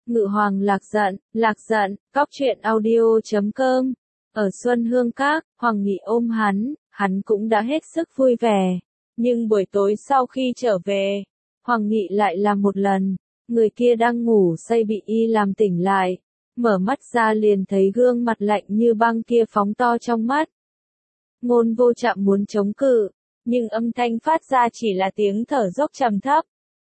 Ngự Hoàng lạc giận, cóc truyện audio.com. Ở Xuân Hương Các, Hoàng Nghị ôm hắn cũng đã hết sức vui vẻ. Nhưng buổi tối sau khi trở về, Hoàng Nghị lại làm một lần, người kia đang ngủ say bị y làm tỉnh lại. Mở mắt ra liền thấy gương mặt lạnh như băng kia phóng to trong mắt. Ngôn Vô Trạm muốn chống cự, nhưng âm thanh phát ra chỉ là tiếng thở dốc trầm thấp.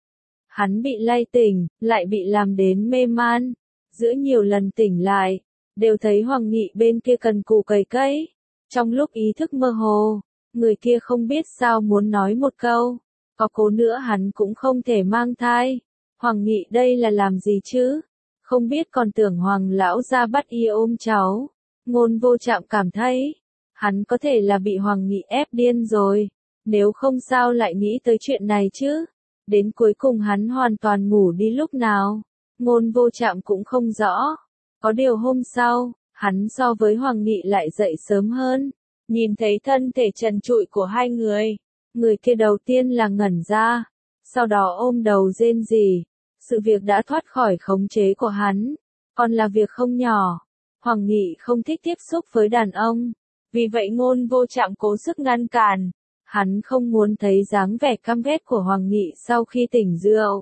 Hắn bị lay tỉnh, lại bị làm đến mê man. Giữa nhiều lần tỉnh lại, đều thấy Hoàng Nghị bên kia cần cù cày cấy. Trong lúc ý thức mơ hồ, người kia không biết sao muốn nói một câu. Có cố nữa hắn cũng không thể mang thai. Hoàng Nghị đây là làm gì chứ? Không biết còn tưởng Hoàng lão ra bắt y ôm cháu. Ngôn Vô Trạm cảm thấy, hắn có thể là bị Hoàng Nghị ép điên rồi. Nếu không sao lại nghĩ tới chuyện này chứ? Đến cuối cùng hắn hoàn toàn ngủ đi lúc nào, Ngôn Vô Trạm cũng không rõ. Có điều hôm sau, hắn so với Hoàng Nghị lại dậy sớm hơn. Nhìn thấy thân thể trần trụi của hai người kia đầu tiên là ngẩn ra, sau đó ôm đầu rên rỉ. Sự việc đã thoát khỏi khống chế của hắn, còn là việc không nhỏ. Hoàng Nghị không thích tiếp xúc với đàn ông, vì vậy Ngôn Vô Trạm cố sức ngăn cản. Hắn không muốn thấy dáng vẻ căm ghét của Hoàng Nghị sau khi tỉnh rượu.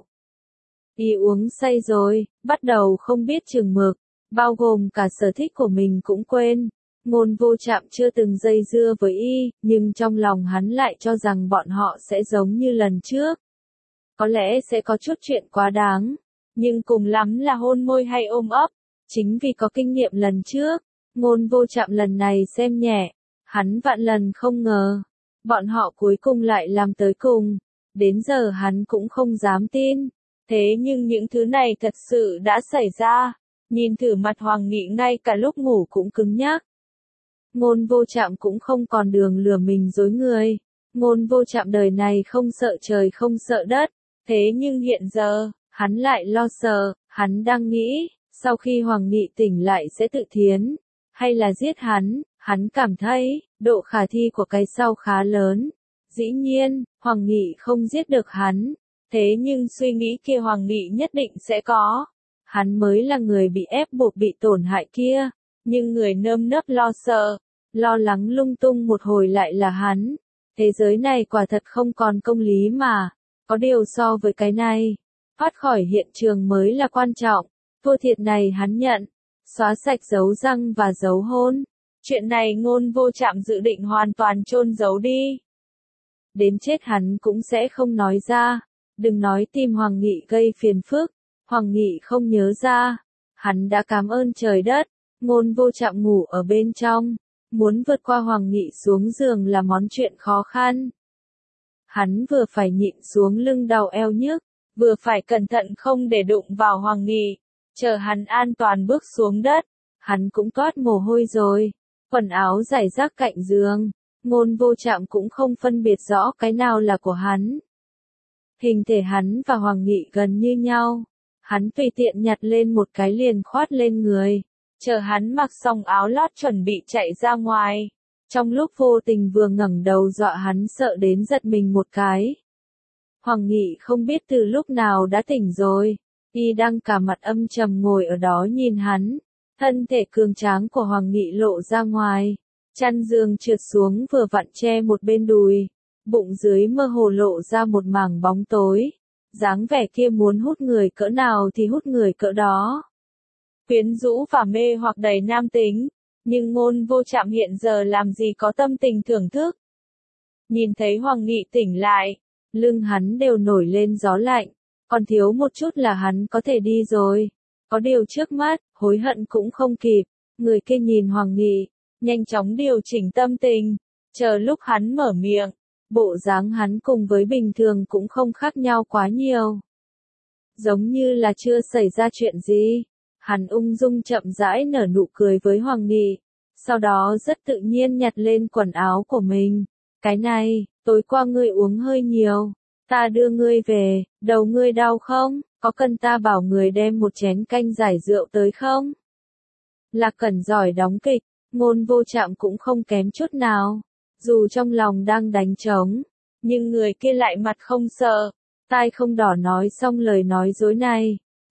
Y uống say rồi, bắt đầu không biết chừng mực, bao gồm cả sở thích của mình cũng quên. Ngôn Vô Trạm chưa từng dây dưa với y, nhưng trong lòng hắn lại cho rằng bọn họ sẽ giống như lần trước. Có lẽ sẽ có chút chuyện quá đáng, nhưng cùng lắm là hôn môi hay ôm ấp. Chính vì có kinh nghiệm lần trước, Ngôn Vô Trạm lần này xem nhẹ, hắn vạn lần không ngờ. Bọn họ cuối cùng lại làm tới cùng, đến giờ hắn cũng không dám tin. Thế nhưng những thứ này thật sự đã xảy ra, nhìn thử mặt Hoàng Nghị ngay cả lúc ngủ cũng cứng nhắc. Ngôn Vô Trạm cũng không còn đường lừa mình dối người. Ngôn Vô Trạm đời này không sợ trời không sợ đất, thế nhưng hiện giờ, hắn lại lo sợ, hắn đang nghĩ, sau khi Hoàng Nghị tỉnh lại sẽ tự thiến, hay là giết hắn. Hắn cảm thấy, độ khả thi của cái sau khá lớn. Dĩ nhiên, Hoàng Nghị không giết được hắn. Thế nhưng suy nghĩ kia Hoàng Nghị nhất định sẽ có. Hắn mới là người bị ép buộc bị tổn hại kia. Nhưng người nơm nớp lo sợ, lo lắng lung tung một hồi lại là hắn. Thế giới này quả thật không còn công lý mà. Có điều so với cái này, thoát khỏi hiện trường mới là quan trọng. Thua thiệt này hắn nhận. Xóa sạch dấu răng và dấu hôn. Chuyện này Ngôn Vô Trạm dự định hoàn toàn chôn giấu đi. Đến chết hắn cũng sẽ không nói ra. Đừng nói tìm Hoàng Nghị gây phiền phức. Hoàng Nghị không nhớ ra. Hắn đã cảm ơn trời đất. Ngôn Vô Trạm ngủ ở bên trong. Muốn vượt qua Hoàng Nghị xuống giường là món chuyện khó khăn. Hắn vừa phải nhịn xuống lưng đau eo nhức, vừa phải cẩn thận không để đụng vào Hoàng Nghị. Chờ hắn an toàn bước xuống đất. Hắn cũng toát mồ hôi rồi. Quần áo rải rác cạnh giường, Ngôn Vô Trạm cũng không phân biệt rõ cái nào là của hắn. Hình thể hắn và Hoàng Nghị gần như nhau, hắn tùy tiện nhặt lên một cái liền khoát lên người, chờ hắn mặc xong áo lót chuẩn bị chạy ra ngoài. Trong lúc vô tình vừa ngẩng đầu dọa hắn sợ đến giật mình một cái. Hoàng Nghị không biết từ lúc nào đã tỉnh rồi, y đang cả mặt âm trầm ngồi ở đó nhìn hắn. Thân thể cường tráng của Hoàng Nghị lộ ra ngoài, chăn giường trượt xuống vừa vặn che một bên đùi, bụng dưới mơ hồ lộ ra một mảng bóng tối. Dáng vẻ kia muốn hút người cỡ nào thì hút người cỡ đó. Quyến rũ và mê hoặc đầy nam tính, nhưng Ngôn Vô Trạm hiện giờ làm gì có tâm tình thưởng thức. Nhìn thấy Hoàng Nghị tỉnh lại, lưng hắn đều nổi lên gió lạnh, còn thiếu một chút là hắn có thể đi rồi. Có điều trước mắt, hối hận cũng không kịp. Người kia nhìn Hoàng Nghị, nhanh chóng điều chỉnh tâm tình, chờ lúc hắn mở miệng. Bộ dáng hắn cùng với bình thường cũng không khác nhau quá nhiều. Giống như là chưa xảy ra chuyện gì. Hắn ung dung chậm rãi nở nụ cười với Hoàng Nghị, sau đó rất tự nhiên nhặt lên quần áo của mình. Cái này, tối qua ngươi uống hơi nhiều, ta đưa ngươi về, đầu ngươi đau không? Có cần ta bảo người đem một chén canh giải rượu tới không? Lạc Cẩn giỏi đóng kịch, Ngôn Vô Trạm cũng không kém chút nào. Dù trong lòng đang đánh trống, nhưng người kia lại mặt không sợ, tai không đỏ nói xong lời nói dối này.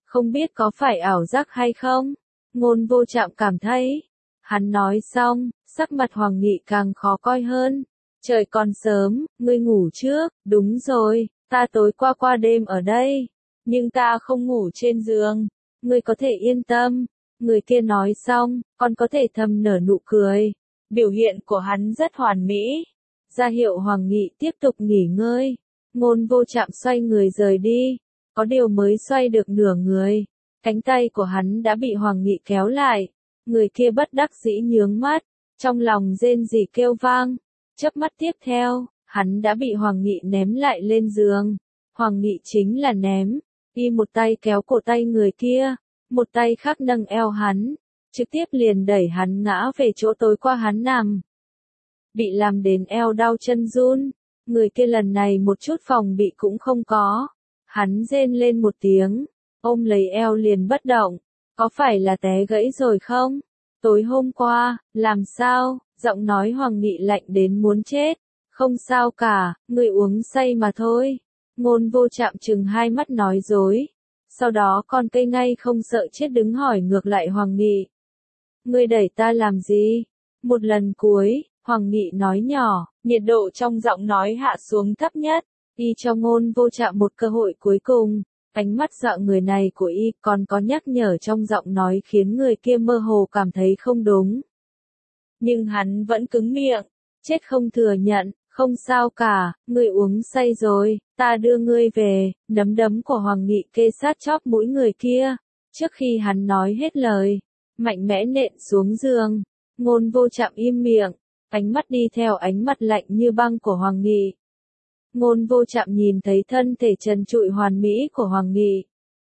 Không biết có phải ảo giác hay không? Ngôn Vô Trạm cảm thấy. Hắn nói xong, sắc mặt Hoàng Nghị càng khó coi hơn. Trời còn sớm, ngươi ngủ trước, đúng rồi, ta tối qua đêm ở đây. Nhưng ta không ngủ trên giường, ngươi có thể yên tâm. Người kia nói xong, còn có thể thầm nở nụ cười. Biểu hiện của hắn rất hoàn mỹ. Ra hiệu Hoàng Nghị tiếp tục nghỉ ngơi. Ngôn Vô Trạm xoay người rời đi. Có điều mới xoay được nửa người. Cánh tay của hắn đã bị Hoàng Nghị kéo lại. Người kia bất đắc dĩ nhướng mắt. Trong lòng rên rỉ kêu vang. Chớp mắt tiếp theo, hắn đã bị Hoàng Nghị ném lại lên giường. Hoàng Nghị chính là ném. Y một tay kéo cổ tay người kia. Một tay khác nâng eo hắn. Trực tiếp liền đẩy hắn ngã về chỗ tối qua hắn nằm. Bị làm đến eo đau chân run. Người kia lần này một chút phòng bị cũng không có. Hắn rên lên một tiếng. Ôm lấy eo liền bất động. Có phải là té gãy rồi không? Tối hôm qua, làm sao? Giọng nói Hoàng Nghị lạnh đến muốn chết. Không sao cả, người uống say mà thôi. Ngôn Vô Trạm chừng hai mắt nói dối. Sau đó con cây ngay không sợ chết đứng hỏi ngược lại Hoàng Nghị. Ngươi đẩy ta làm gì? Một lần cuối, Hoàng Nghị nói nhỏ, nhiệt độ trong giọng nói hạ xuống thấp nhất. Y cho Ngôn Vô Trạm một cơ hội cuối cùng. Ánh mắt dọa người này của y còn có nhắc nhở trong giọng nói khiến người kia mơ hồ cảm thấy không đúng. Nhưng hắn vẫn cứng miệng, chết không thừa nhận, không sao cả, ngươi uống say rồi, ta đưa ngươi về. Nắm đấm của Hoàng Nghị kê sát chóp mũi người kia. Trước khi hắn nói hết lời, mạnh mẽ nện xuống giường. Ngôn Vô Trạm im miệng, ánh mắt đi theo ánh mắt lạnh như băng của Hoàng Nghị. Ngôn Vô Trạm nhìn thấy thân thể trần trụi hoàn mỹ của Hoàng Nghị.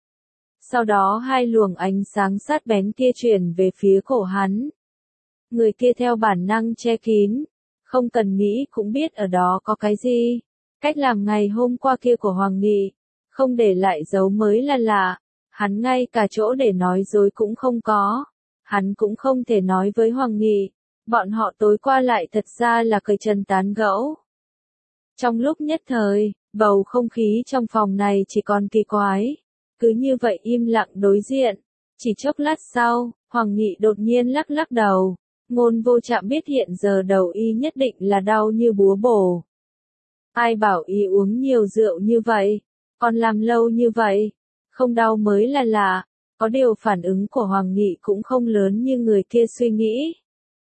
Sau đó hai luồng ánh sáng sát bén kia chuyển về phía cổ hắn. Người kia theo bản năng che kín, không cần nghĩ cũng biết ở đó có cái gì. Cách làm ngày hôm qua kia của Hoàng Nghị, không để lại dấu mới là lạ. Hắn ngay cả chỗ để nói dối cũng không có. Hắn cũng không thể nói với Hoàng Nghị. Bọn họ tối qua lại thật ra là cởi trần tán gẫu. Trong lúc nhất thời, bầu không khí trong phòng này chỉ còn kỳ quái. Cứ như vậy im lặng đối diện. Chỉ chốc lát sau, Hoàng Nghị đột nhiên lắc lắc đầu. Ngôn Vô Trạm biết hiện giờ đầu y nhất định là đau như búa bổ. Ai bảo y uống nhiều rượu như vậy, còn làm lâu như vậy, không đau mới là lạ. Có điều phản ứng của Hoàng Nghị cũng không lớn như người kia suy nghĩ.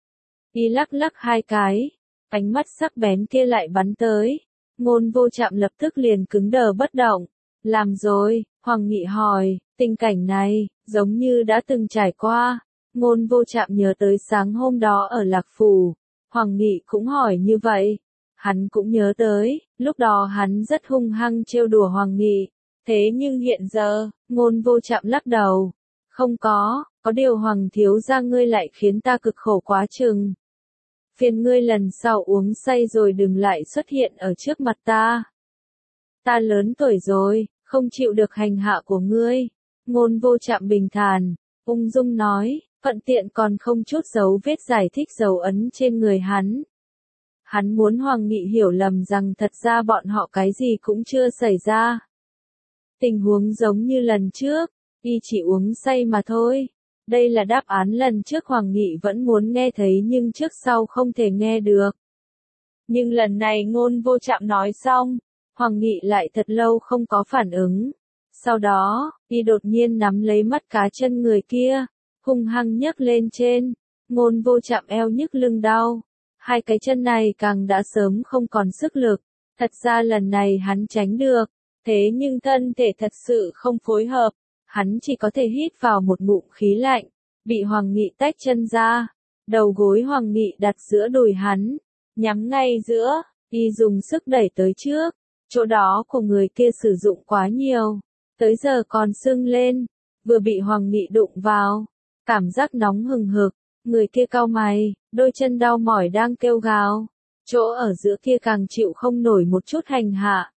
Y lắc lắc hai cái, ánh mắt sắc bén kia lại bắn tới. Ngôn Vô Trạm lập tức liền cứng đờ bất động. Làm rồi, Hoàng Nghị hỏi, tình cảnh này, giống như đã từng trải qua. Ngôn Vô Trạm nhớ tới sáng hôm đó ở Lạc Phủ. Hoàng Nghị cũng hỏi như vậy. Hắn cũng nhớ tới, lúc đó hắn rất hung hăng trêu đùa Hoàng Nghị. Thế nhưng hiện giờ, Ngôn Vô Trạm lắc đầu. Không có điều Hoàng thiếu gia ngươi lại khiến ta cực khổ quá chừng. Phiền ngươi lần sau uống say rồi đừng lại xuất hiện ở trước mặt ta. Ta lớn tuổi rồi, không chịu được hành hạ của ngươi. Ngôn Vô Trạm bình thản, ung dung nói, thuận tiện còn không chút dấu vết giải thích dấu ấn trên người hắn. Hắn muốn Hoàng Nghị hiểu lầm rằng thật ra bọn họ cái gì cũng chưa xảy ra. Tình huống giống như lần trước, y chỉ uống say mà thôi. Đây là đáp án lần trước Hoàng Nghị vẫn muốn nghe thấy nhưng trước sau không thể nghe được. Nhưng lần này Ngôn Vô Trạm nói xong, Hoàng Nghị lại thật lâu không có phản ứng. Sau đó, y đột nhiên nắm lấy mắt cá chân người kia, hung hăng nhấc lên trên. Ngôn Vô Trạm eo nhức lưng đau. Hai cái chân này càng đã sớm không còn sức lực. Thật ra lần này hắn tránh được. Thế nhưng thân thể thật sự không phối hợp. Hắn chỉ có thể hít vào một ngụm khí lạnh. Bị Hoàng Nghị tách chân ra. Đầu gối Hoàng Nghị đặt giữa đùi hắn. Nhắm ngay giữa. Y dùng sức đẩy tới trước. Chỗ đó của người kia sử dụng quá nhiều. Tới giờ còn sưng lên. Vừa bị Hoàng Nghị đụng vào. Cảm giác nóng hừng hực. Người kia cau mày. Đôi chân đau mỏi đang kêu gào. Chỗ ở giữa kia càng chịu không nổi một chút hành hạ.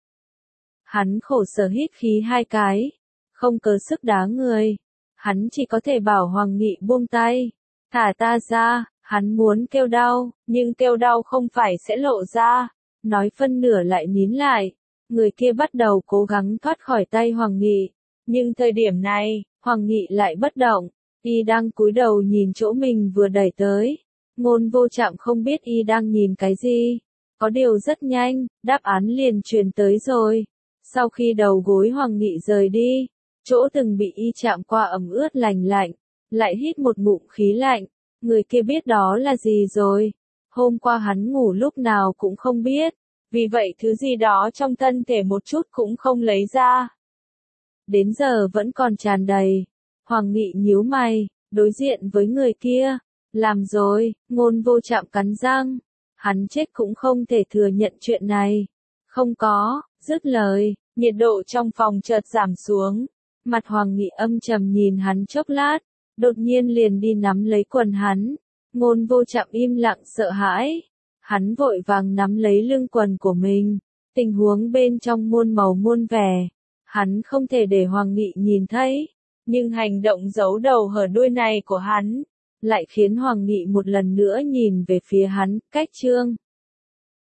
Hắn khổ sở hít khí hai cái. Không có sức đá người. Hắn chỉ có thể bảo Hoàng Nghị buông tay. Thả ta ra. Hắn muốn kêu đau, nhưng kêu đau không phải sẽ lộ ra. Nói phân nửa lại nín lại. Người kia bắt đầu cố gắng thoát khỏi tay Hoàng Nghị. Nhưng thời điểm này, Hoàng Nghị lại bất động, y đang cúi đầu nhìn chỗ mình vừa đẩy tới. Ngôn Vô Trạm không biết y đang nhìn cái gì. Có điều rất nhanh, đáp án liền truyền tới rồi. Sau khi đầu gối Hoàng Nghị rời đi, chỗ từng bị y chạm qua ẩm ướt lành lạnh, lại hít một ngụm khí lạnh. Người kia biết đó là gì rồi. Hôm qua hắn ngủ lúc nào cũng không biết. Vì vậy thứ gì đó trong thân thể một chút cũng không lấy ra. Đến giờ vẫn còn tràn đầy. Hoàng Nghị nhíu mày, đối diện với người kia. Làm rồi, Ngôn Vô Trạm cắn răng. Hắn chết cũng không thể thừa nhận chuyện này. Không có, dứt lời, nhiệt độ trong phòng chợt giảm xuống. Mặt Hoàng Nghị âm trầm nhìn hắn chốc lát, đột nhiên liền đi nắm lấy quần hắn. Ngôn Vô Trạm im lặng sợ hãi. Hắn vội vàng nắm lấy lưng quần của mình. Tình huống bên trong muôn màu muôn vẻ. Hắn không thể để Hoàng Nghị nhìn thấy. Nhưng hành động giấu đầu hở đuôi này của hắn lại khiến Hoàng Nghị một lần nữa nhìn về phía hắn. Cách chương